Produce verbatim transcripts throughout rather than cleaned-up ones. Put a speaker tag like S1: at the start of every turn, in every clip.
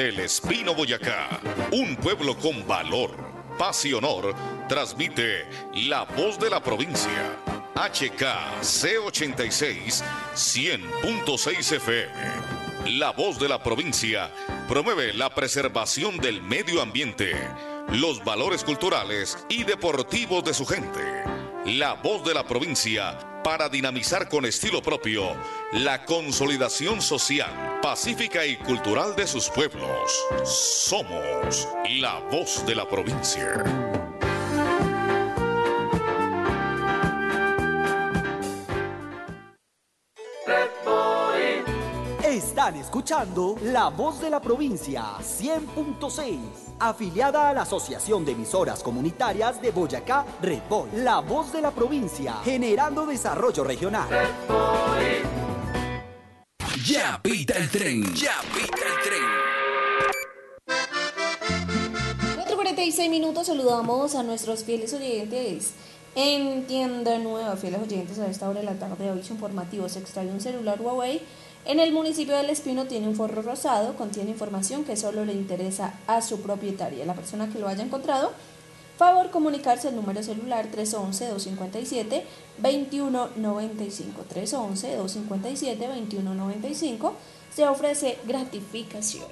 S1: Desde El Espino, Boyacá, un pueblo con valor, paz y honor, transmite La Voz de la Provincia. H K C ochenta y seis, cien punto seis F M. La Voz de la Provincia promueve la preservación del medio ambiente, los valores culturales y deportivos de su gente. La Voz de la Provincia para dinamizar con estilo propio la consolidación social, pacífica y cultural de sus pueblos. Somos La Voz de la Provincia.
S2: Están escuchando La Voz de la Provincia cien punto seis, afiliada a la Asociación de Emisoras Comunitarias de Boyacá, Red Boy. La Voz de la Provincia, generando desarrollo regional.
S3: Ya pita el tren, ya pita el tren.
S4: cuatro cuarenta y seis minutos, saludamos a nuestros fieles oyentes. En Tienda Nueva, fieles oyentes, a esta hora de la tarde, aviso informativo: se extrae un celular Huawei en el municipio del Espino, tiene un forro rosado, contiene información que solo le interesa a su propietaria. La persona que lo haya encontrado, favor comunicarse al número celular tres once, dos cincuenta y siete, veintiuno noventa y cinco, tres once, dos cincuenta y siete, veintiuno noventa y cinco, se ofrece gratificación.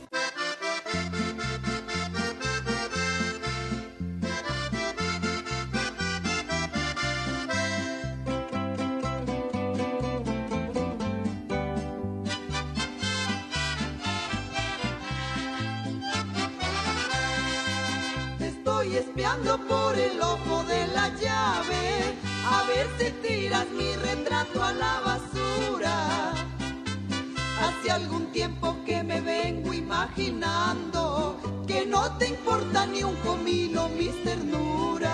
S5: Espiando por el ojo de la llave, a ver si tiras mi retrato a la basura. Hace algún tiempo que me vengo imaginando que no te importa ni un comino mis ternuras.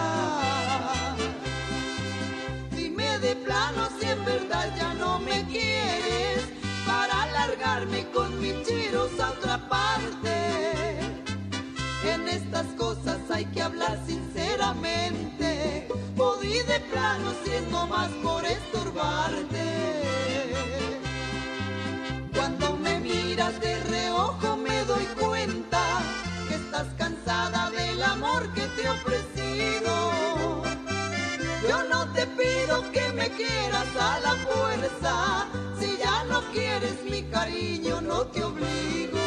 S5: Dime de plano si en verdad ya no me quieres, para largarme con mis chiros a otra parte. En estas cosas hay que hablar sinceramente, o di de plano si es nomás por estorbarte. Cuando me miras de reojo me doy cuenta que estás cansada del amor que te he ofrecido. Yo no te pido que me quieras a la fuerza, si ya no quieres mi cariño no te obligo.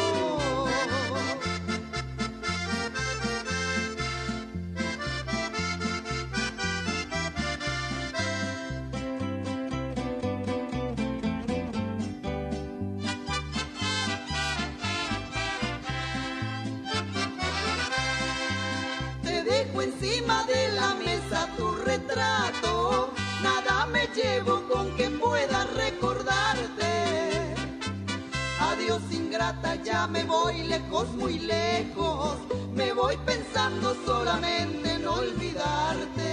S5: Encima de la mesa tu retrato, nada me llevo con que pueda recordarte. Adiós ingrata, ya me voy lejos, muy lejos, me voy pensando solamente en olvidarte.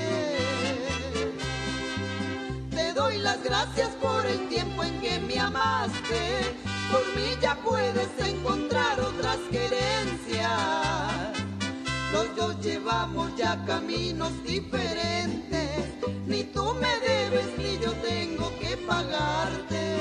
S5: Te doy las gracias por el tiempo en que me amaste, por mí ya puedes encontrar otras querencias. Los dos llevamos ya caminos diferentes, ni tú me debes ni yo tengo que pagarte.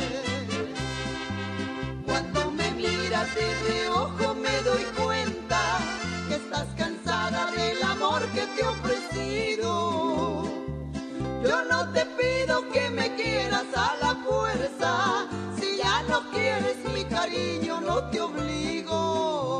S5: Cuando me miras de reojo me doy cuenta que estás cansada del amor que te he ofrecido. Yo no te pido que me quieras a la fuerza, si ya no quieres mi cariño no te obligo.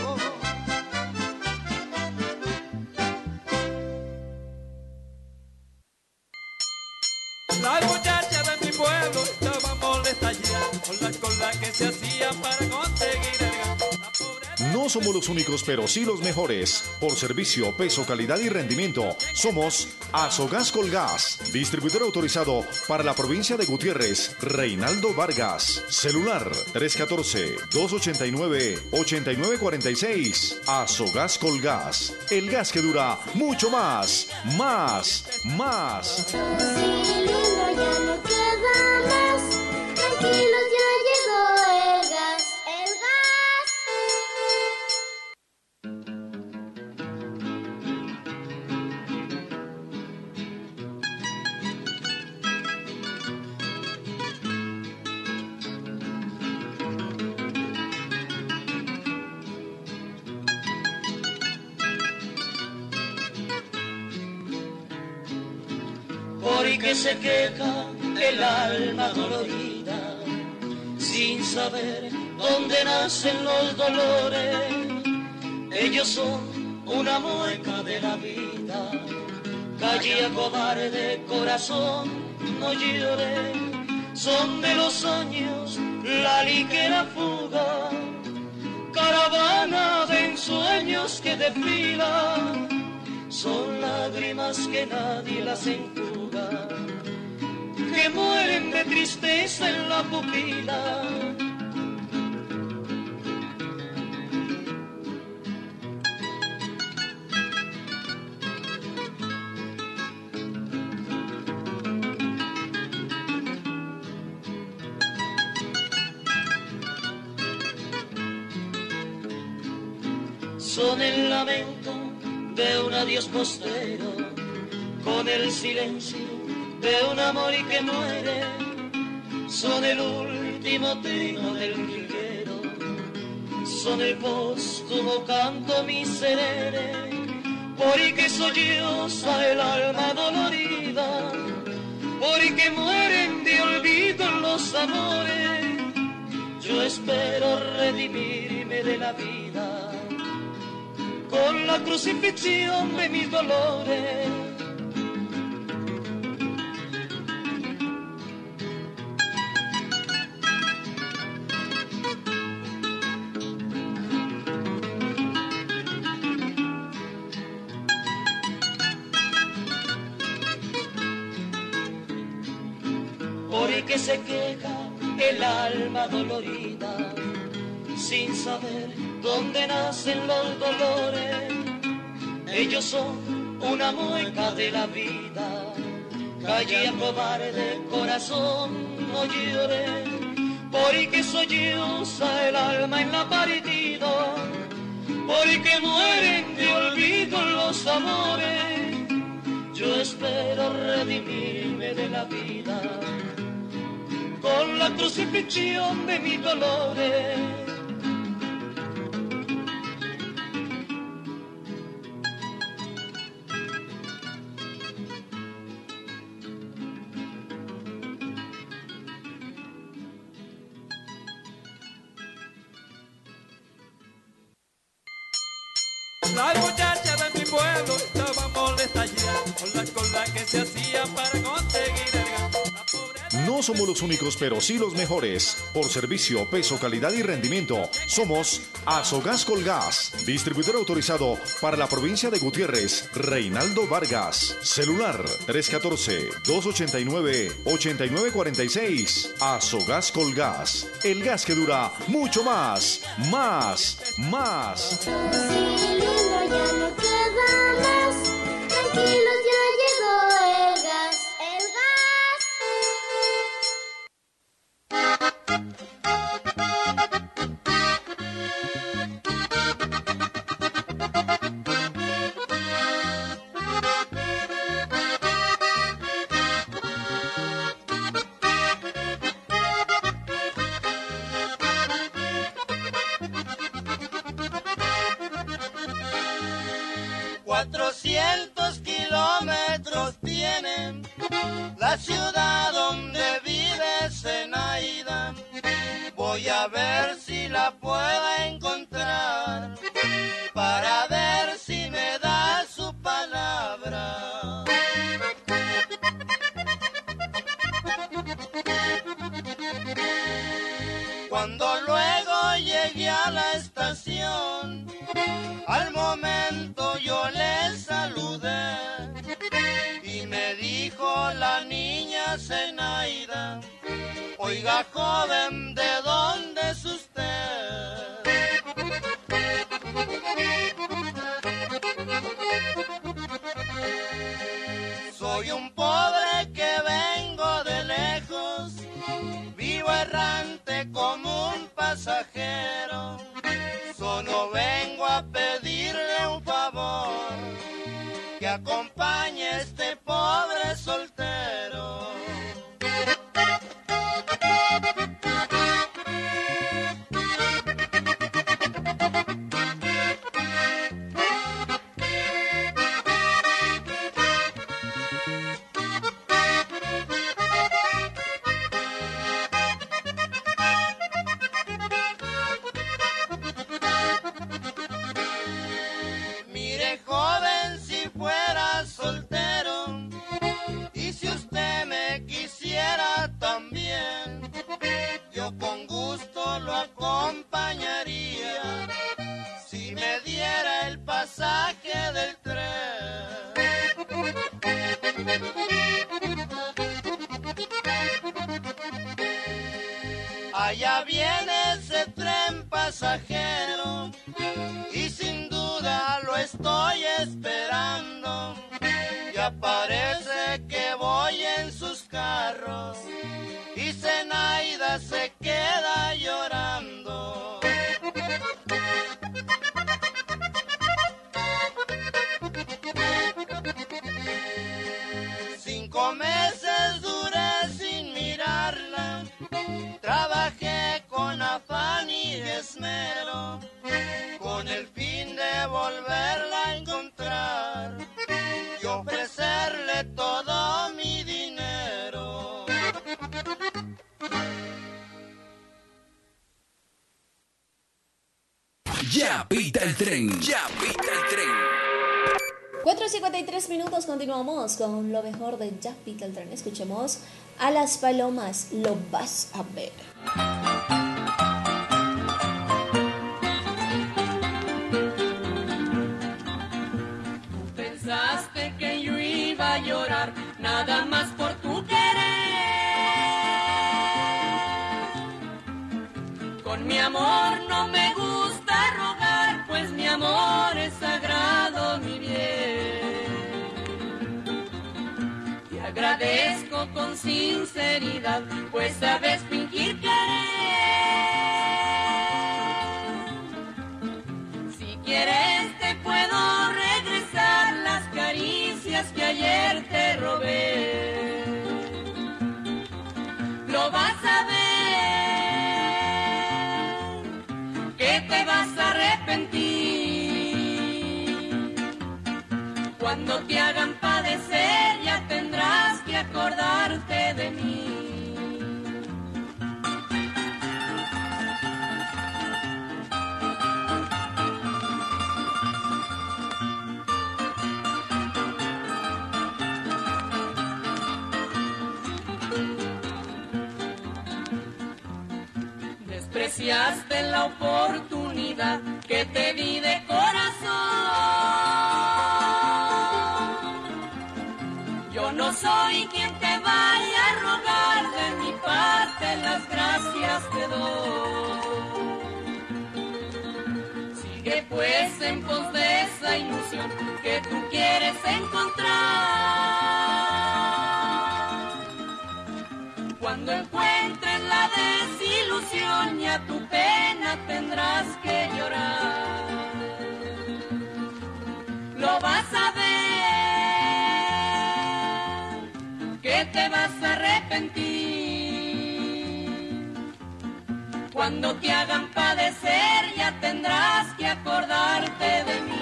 S6: Las muchachas de mi pueblo estaban molestas ya con la cola que se hacía para conseguir el gato.
S7: No somos los únicos, pero sí los mejores. Por servicio, peso, calidad y rendimiento, somos Azogas Colgas, distribuidor autorizado para la provincia de Gutiérrez, Reinaldo Vargas. Celular tres uno cuatro, dos ocho nueve, ocho nueve cuatro seis. Azogas Colgas, el gas que dura mucho más, más, más.
S8: Ya no queda más, tranquilos, ya llegó el gas, el gas.
S9: y que se queja el alma dolorida, sin saber dónde nacen los dolores. Ellos son una mueca de la vida, calle cobarde, corazón, no llore. Son de los años la ligera fuga, caravana de ensueños que desfila. Son lágrimas que nadie las enjuga, que mueren de tristeza en la pupila. Son el lamento de un adiós postero, con el silencio de un amor y que muere. Son el último trino del jilguero, son el póstumo canto miserere, por y que solloza el alma dolorida, por y que mueren de olvido los amores. Yo espero redimirme de la vida con la crucifixión de mis dolores. Por el que se queja el alma dolorida, sin saber dónde nacen los dolores. Ellos son una mueca de la vida, calle cobarde, corazón, no llore. Por el que solloza el alma en la partida, por el que mueren de olvido los amores. Yo espero redimirme de la vida con la crucifixión de mis dolores.
S6: Las muchachas de mi pueblo estaban molestas ya por la cola que se hacía para conseguir el gato.
S7: No somos los únicos, pero sí los mejores. Por servicio, peso, calidad y rendimiento, somos Azogas Colgas, distribuidor autorizado para la provincia de Gutiérrez, Reinaldo Vargas. Celular tres uno cuatro, dos ocho nueve, ocho nueve cuatro seis. Azogas Colgas, el gas que dura mucho más, más, más.
S8: Ya no queda más, tranquilos, ya llegó el gas, el
S5: cuatrocientos kilómetros tienen la ciudad donde vive Zenaida. Voy a ver si la puedo encontrar para ver si me da su palabra. Cuando luego llegué a la estación, al momento yo le saludé y me dijo la niña Zenaida: oiga, joven, ¿de dónde es usted? Soy un pobre que vengo de lejos, vivo errante como un pasajero. Solo vengo a pedirle un favor, que acompañe a este pobre soltero.
S9: Allá viene ese tren pasajero y sin duda lo estoy esperando. Ya parece que voy en sus carros y Zenaida se queda llorando. Cinco meses duré sin mirarla, trabajé con afán y esmero, con el fin de volverla a encontrar y ofrecerle todo mi dinero.
S3: Ya pita el tren, ya pita el tren.
S4: cuatro cincuenta y tres minutos, continuamos con lo mejor de Ya Pita el Tren. Escuchemos a Las Palomas, Lo Vas a Ver.
S10: Pensaste que yo iba a llorar nada más por tu querer. Con mi amor no me gusta rogar, pues mi amor es sagrado, mi bien. Te agradezco con sinceridad, pues sabes fingir querer. Si quieres te puedo regresar las caricias que ayer te robé. Lo vas a ver, que te vas a arrepentir. Cuando te hagan padecer ya tendrás que acordarte de mí. Despreciaste la oportunidad que te di de corazón. Yo no soy quien te vaya a rogar, de mi parte las gracias te doy. Sigue pues en pos de esa ilusión que tú quieres encontrar. Cuando encuentres la desilusión y a tu pena tendrás que llorar. Lo vas a ver, que te vas a arrepentir. Cuando te hagan padecer ya tendrás que acordarte de mí.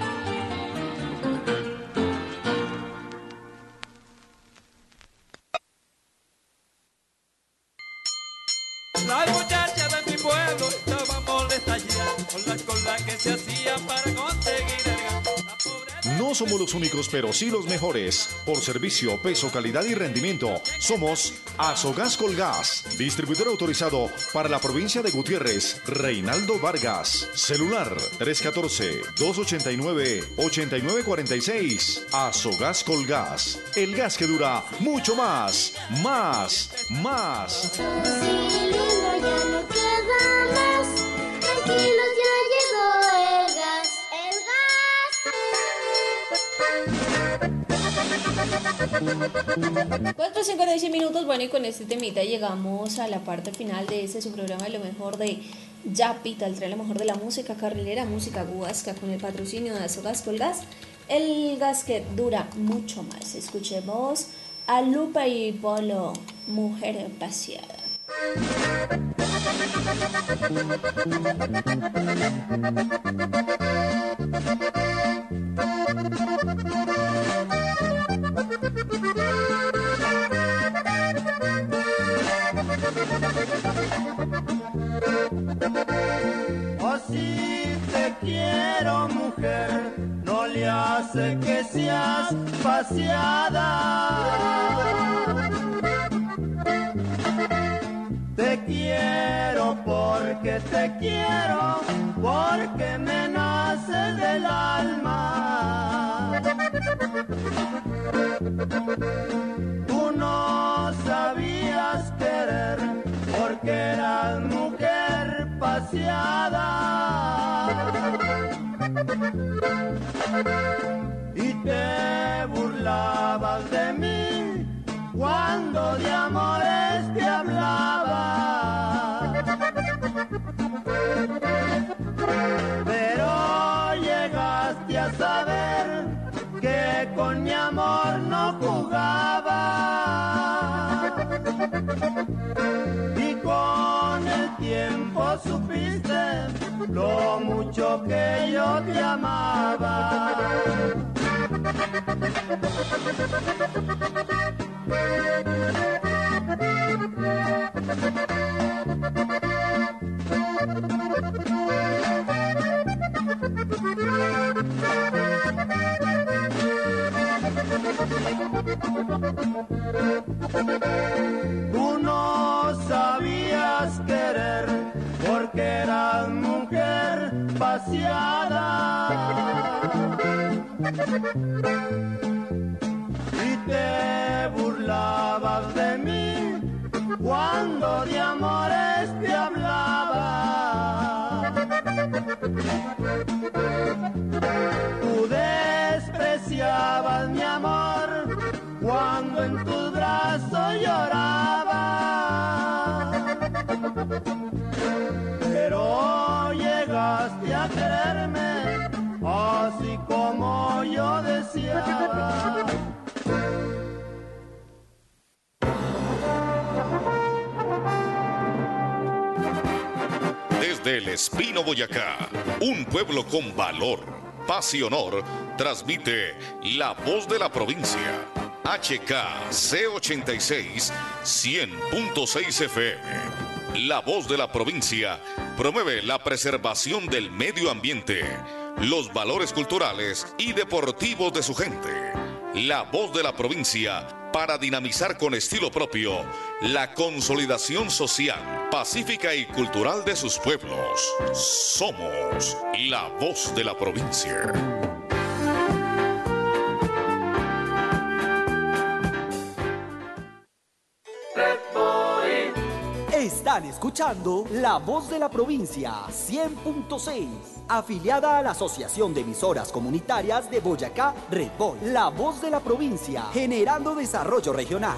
S6: Las muchachas de mi pueblo estaban molestas ya con la cola que se hacía para conseguir el gato.
S7: No somos los únicos, pero sí los mejores. Por servicio, peso, calidad y rendimiento, somos Azogas Colgas, distribuidor autorizado para la provincia de Gutiérrez, Reinaldo Vargas. Celular tres uno cuatro, dos ocho nueve, ocho nueve cuatro seis. Azogas Colgas, el gas que dura mucho más, más, más.
S8: Ya no queda más, tranquilos, ya llegó el gas, el gas.
S4: cuatro cincuenta y seis minutos, bueno, y con este temita llegamos a la parte final de este su programa de lo mejor de Ya Pita el Tren, lo mejor de la música carrilera, música guasca, con el patrocinio de Azogas Colgas, el gas que dura mucho más. Escuchemos a Lupe y Polo, Mujer Paseada.
S9: Así te quiero, mujer, no le hace que seas paseada. Te quiero porque te quiero, porque me nace del alma. Tú no sabías querer porque eras
S5: paseada y te burlabas de mí cuando de amores te hablaba. Pero llegaste a saber que con mi amor no jugaba y con el tiempo supiste lo mucho que yo te amaba. Tú no sabías querer porque eras mujer paseada y te burlabas de mí cuando de amores te hablaba. Tú despreciabas mi amor cuando en tus brazos lloraba, pero llegaste a quererme así como yo deseaba.
S1: Desde El Espino, Boyacá, un pueblo con valor, paz y honor, transmite La Voz de la Provincia. H K C ochenta y seis, cien punto seis F M. La Voz de la Provincia promueve la preservación del medio ambiente, los valores culturales y deportivos de su gente. La Voz de la Provincia para dinamizar con estilo propio la consolidación social, pacífica y cultural de sus pueblos. Somos La Voz de la Provincia.
S2: Están escuchando La Voz de la Provincia cien punto seis, afiliada a la Asociación de Emisoras Comunitarias de Boyacá, Red Boy. La Voz de la Provincia, generando desarrollo regional.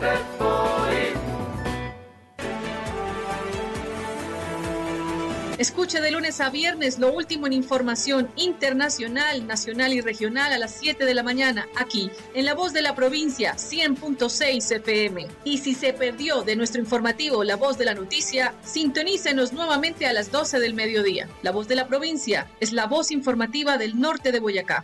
S11: Escuche de lunes a viernes lo último en información internacional, nacional y regional a las siete de la mañana, aquí, en La Voz de la Provincia, cien punto seis F M. Y si se perdió de nuestro informativo La Voz de la Noticia, sintonícenos nuevamente a las doce del mediodía. La Voz de la Provincia es la voz informativa del norte de Boyacá.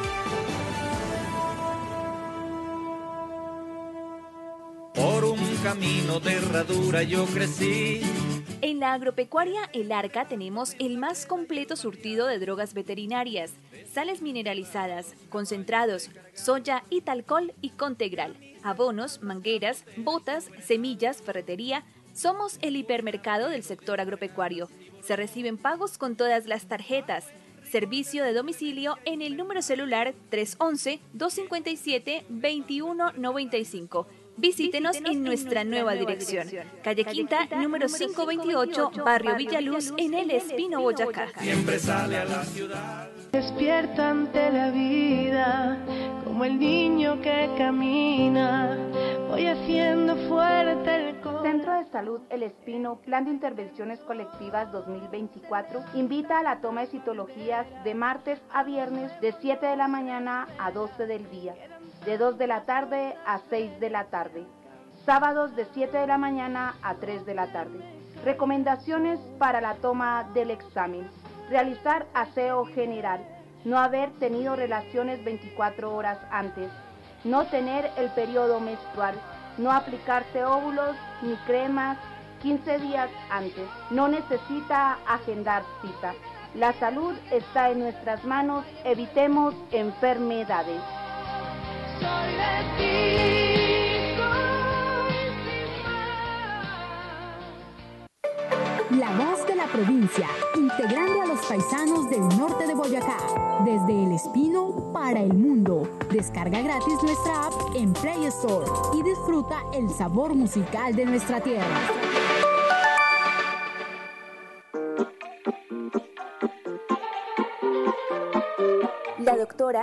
S6: Por un camino de herradura yo crecí.
S12: En la agropecuaria El Arca tenemos el más completo surtido de drogas veterinarias, sales mineralizadas, concentrados, soya y talcol y contegral, abonos, mangueras, botas, semillas, ferretería. Somos el hipermercado del sector agropecuario. Se reciben pagos con todas las tarjetas. Servicio de domicilio en el número celular tres once, dos cincuenta y siete, veintiuno noventa y cinco. Visítenos, Visítenos en nuestra en nueva, nueva dirección. dirección. Calle, Calle Quinta, Quinta número quinientos veintiocho, Barrio Villaluz, en El Espino, Boyacá.
S6: Siempre sale a la ciudad.
S13: Despierta ante la vida, como el niño que camina. Voy haciendo fuerte el corazón.
S14: Centro de Salud El Espino, Plan de Intervenciones Colectivas dos mil veinticuatro, invita a la toma de citologías de martes a viernes de siete de la mañana a doce del día. De dos de la tarde a seis de la tarde, sábados de siete de la mañana a tres de la tarde. Recomendaciones para la toma del examen: realizar aseo general, no haber tenido relaciones veinticuatro horas antes, no tener el periodo menstrual, no aplicarse óvulos ni cremas quince días antes, no necesita agendar cita. La salud está en nuestras manos, evitemos enfermedades.
S13: Soy de ti,
S15: La Voz de la Provincia, integrando a los paisanos del norte de Boyacá, desde El Espino para el mundo. Descarga gratis nuestra app en Play Store y disfruta el sabor musical de nuestra tierra.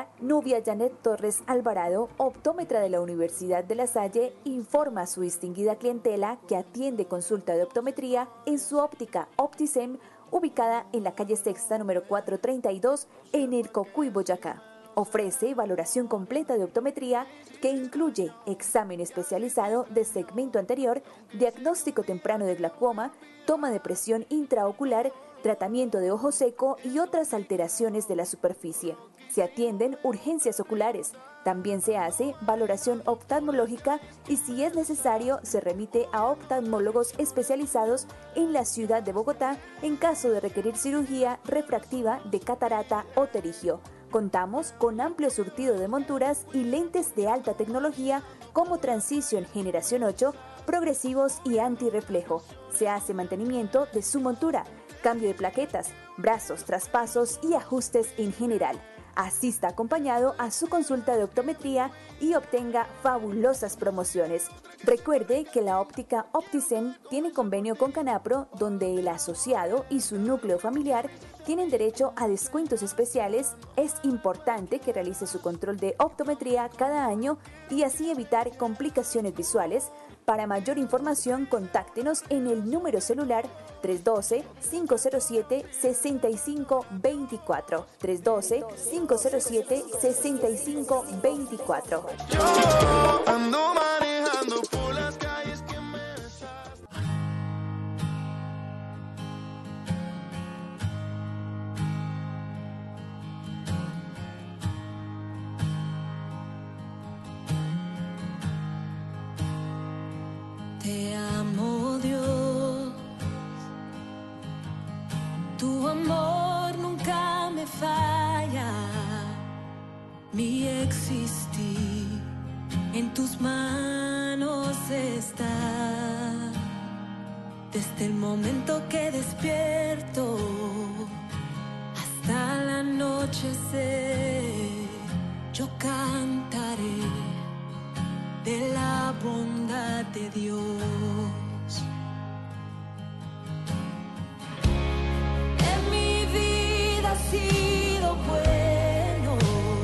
S12: Optometría, Nubia Janet Torres Alvarado, optómetra de la Universidad de La Salle, informa a su distinguida clientela que atiende consulta de optometría en su óptica Optisem, ubicada en la calle Sexta número cuatrocientos treinta y dos en el Cocuy, Boyacá. Ofrece valoración completa de optometría que incluye examen especializado de segmento anterior, diagnóstico temprano de glaucoma, toma de presión intraocular, tratamiento de ojo seco y otras alteraciones de la superficie. Se atienden urgencias oculares. También se hace valoración oftalmológica y, si es necesario, se remite a oftalmólogos especializados en la ciudad de Bogotá en caso de requerir cirugía refractiva de catarata o pterigio. Contamos con amplio surtido de monturas y lentes de alta tecnología como Transition Generación ocho, progresivos y antirreflejo. Se hace mantenimiento de su montura, cambio de plaquetas, brazos, traspasos y ajustes en general. Asista acompañado a su consulta de optometría y obtenga fabulosas promociones. Recuerde que la óptica Optisem tiene convenio con Canapro, donde el asociado y su núcleo familiar tienen derecho a descuentos especiales. Es importante que realice su control de optometría cada año y así evitar complicaciones visuales. Para mayor información, contáctenos en el número celular tres uno dos, cinco cero siete, seis cinco dos cuatro. tres uno dos, cinco cero siete, seis cinco dos cuatro.
S16: Yo ando manejando por las calles que me
S17: Te amo, Dios, tu amor nunca me falla, mi existir en tus manos está, desde el momento que despierto hasta el anochecer, yo cantaré de la bondad de Dios. En mi vida ha sido bueno,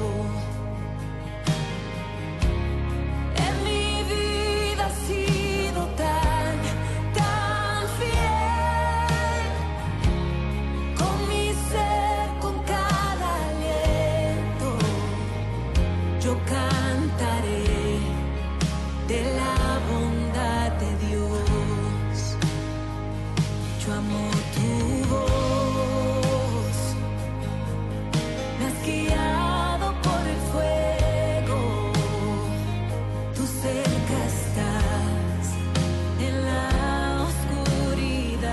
S17: en mi vida ha sido tan, tan fiel, con mi ser, con cada aliento, yo cantaré de la bondad de Dios. Yo amo tu voz, me has guiado por el fuego, tú cerca estás en la oscuridad,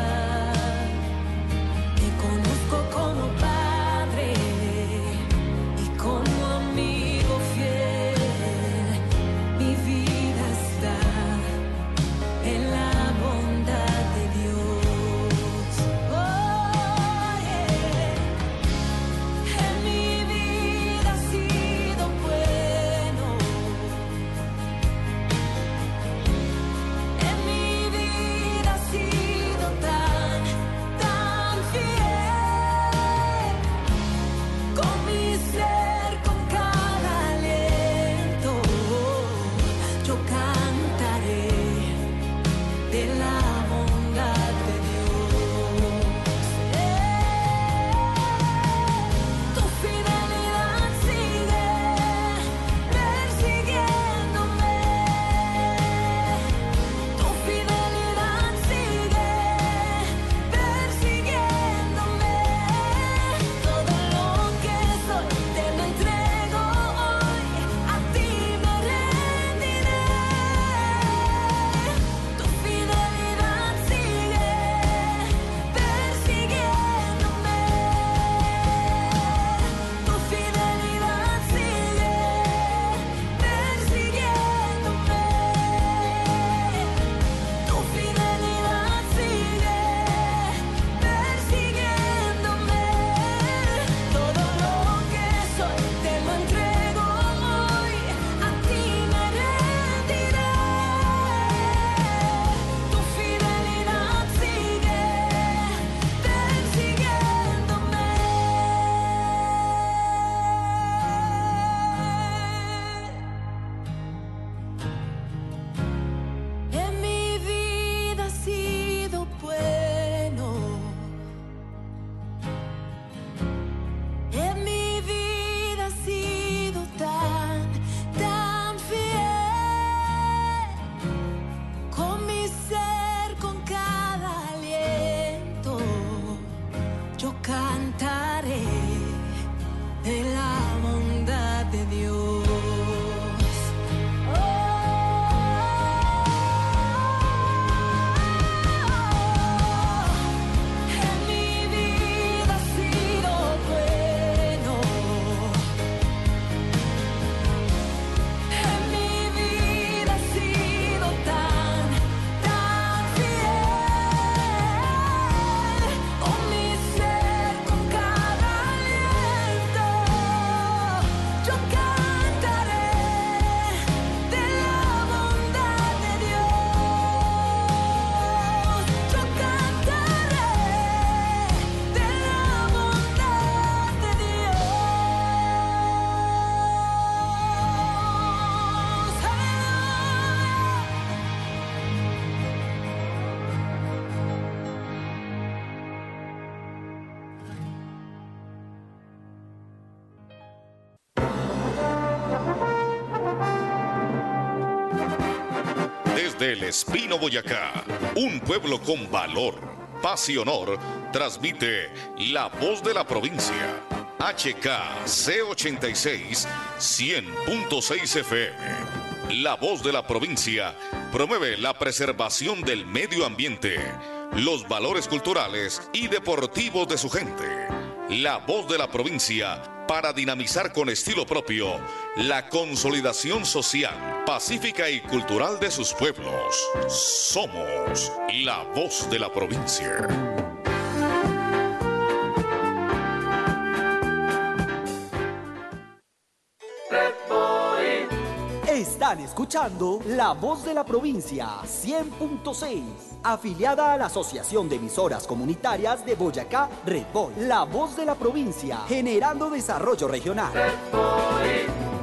S17: te conozco como padre y como amigo fiel. Mi vida está en la bondad de Dios. Oh, yeah. En mi vida ha sido bueno, en mi vida ha sido tan, tan fiel, con mi ser, con cada aliento, yo cantaré de la bondad de Dios. Eh, tu fidelidad sigue persiguiéndome, tu fidelidad sigue persiguiéndome. Todo lo que soy te lo entrego hoy, a ti me rendiré. Tu fidelidad
S1: Desde El Espino, Boyacá, un pueblo con valor, paz y honor, transmite La Voz de la Provincia. H K C ochenta y seis, cien punto seis F M. La Voz de la Provincia promueve la preservación del medio ambiente, los valores culturales y deportivos de su gente. La Voz de la Provincia para dinamizar con estilo propio la consolidación social, pacífica y cultural de sus pueblos. Somos La Voz de la Provincia.
S2: Están escuchando La Voz de la Provincia cien punto seis, afiliada a la Asociación de Emisoras Comunitarias de Boyacá, Red Boy. La Voz de la Provincia, generando desarrollo regional.